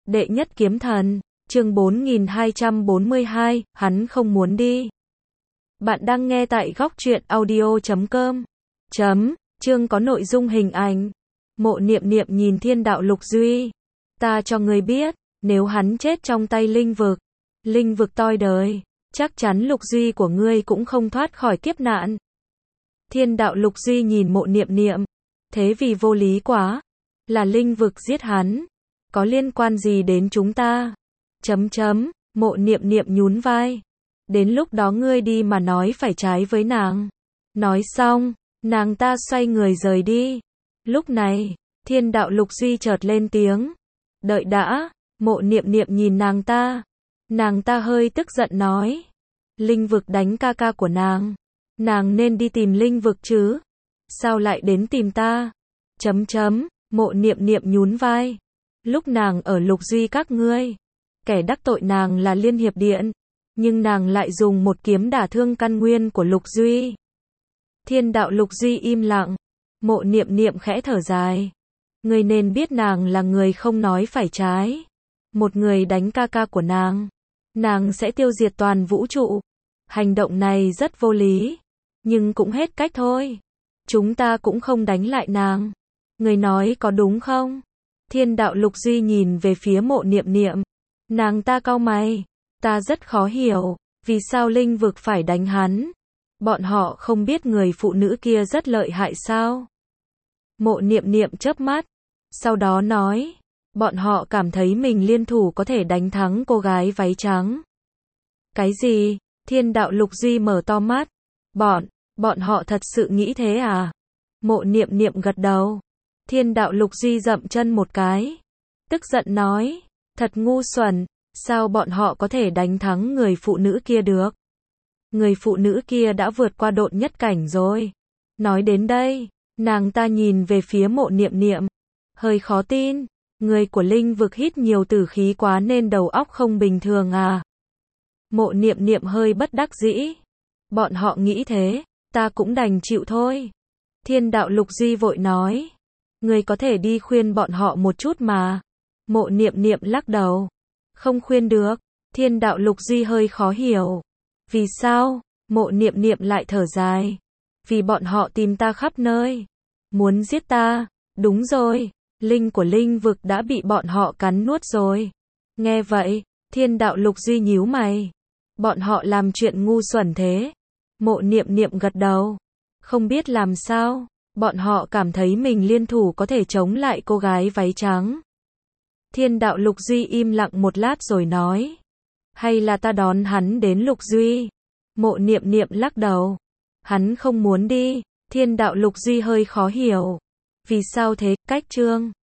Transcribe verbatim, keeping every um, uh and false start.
Đệ nhất kiếm thần, chương bốn nghìn hai trăm bốn mươi hai, hắn không muốn đi. Bạn đang nghe tại góc truyện audio chấm com. Chấm, chương có nội dung hình ảnh. Mộ Niệm Niệm nhìn Thiên Đạo Lục Duy. Ta cho ngươi biết, nếu hắn chết trong tay linh vực, linh vực toi đời, chắc chắn Lục Duy của ngươi cũng không thoát khỏi kiếp nạn. Thiên Đạo Lục Duy nhìn Mộ Niệm Niệm, thế vì vô lý quá, là linh vực giết hắn, có liên quan gì đến chúng ta? Chấm chấm, Mộ Niệm Niệm nhún vai. Đến lúc đó ngươi đi mà nói phải trái với nàng. Nói xong, nàng ta xoay người rời đi. Lúc này, Thiên Đạo Lục Duy chợt lên tiếng. Đợi đã, Mộ Niệm Niệm nhìn nàng ta. Nàng ta hơi tức giận nói. Linh vực đánh ca ca của nàng. Nàng nên đi tìm linh vực chứ. Sao lại đến tìm ta? Chấm chấm, Mộ Niệm Niệm nhún vai. Lúc nàng ở Lục Duy các ngươi, kẻ đắc tội nàng là Liên Hiệp Điện, nhưng nàng lại dùng một kiếm đả thương căn nguyên của Lục Duy. Thiên Đạo Lục Duy im lặng. Mộ Niệm Niệm khẽ thở dài. Ngươi nên biết nàng là người không nói phải trái. Một người đánh ca ca của nàng, nàng sẽ tiêu diệt toàn vũ trụ. Hành động này rất vô lý, nhưng cũng hết cách thôi. Chúng ta cũng không đánh lại nàng. Ngươi nói có đúng không? Thiên Đạo Lục Duy nhìn về phía Mộ Niệm Niệm. Nàng ta cau mày. Ta rất khó hiểu, vì sao linh vực phải đánh hắn? Bọn họ không biết người phụ nữ kia rất lợi hại sao? Mộ Niệm Niệm chớp mắt, sau đó nói, bọn họ cảm thấy mình liên thủ có thể đánh thắng cô gái váy trắng. Cái gì? Thiên Đạo Lục Duy mở to mắt. Bọn, bọn họ thật sự nghĩ thế à? Mộ Niệm Niệm gật đầu. Thiên Đạo Lục Duy dậm chân một cái, tức giận nói, thật ngu xuẩn, sao bọn họ có thể đánh thắng người phụ nữ kia được? Người phụ nữ kia đã vượt qua độn nhất cảnh rồi. Nói đến đây, nàng ta nhìn về phía Mộ Niệm Niệm, hơi khó tin, người của linh vực hít nhiều tử khí quá nên đầu óc không bình thường à? Mộ Niệm Niệm hơi bất đắc dĩ. Bọn họ nghĩ thế, ta cũng đành chịu thôi. Thiên Đạo Lục Duy vội nói, người có thể đi khuyên bọn họ một chút mà. Mộ Niệm Niệm lắc đầu. Không khuyên được. Thiên Đạo Lục Duy hơi khó hiểu. Vì sao? Mộ Niệm Niệm lại thở dài. Vì bọn họ tìm ta khắp nơi, muốn giết ta. Đúng rồi, linh của linh vực đã bị bọn họ cắn nuốt rồi. Nghe vậy, Thiên Đạo Lục Duy nhíu mày. Bọn họ làm chuyện ngu xuẩn thế. Mộ Niệm Niệm gật đầu. Không biết làm sao, bọn họ cảm thấy mình liên thủ có thể chống lại cô gái váy trắng. Thiên Đạo Lục Duy im lặng một lát rồi nói. Hay là ta đón hắn đến Lục Duy? Mộ Niệm Niệm lắc đầu. Hắn không muốn đi. Thiên Đạo Lục Duy hơi khó hiểu. Vì sao thế? Cách chương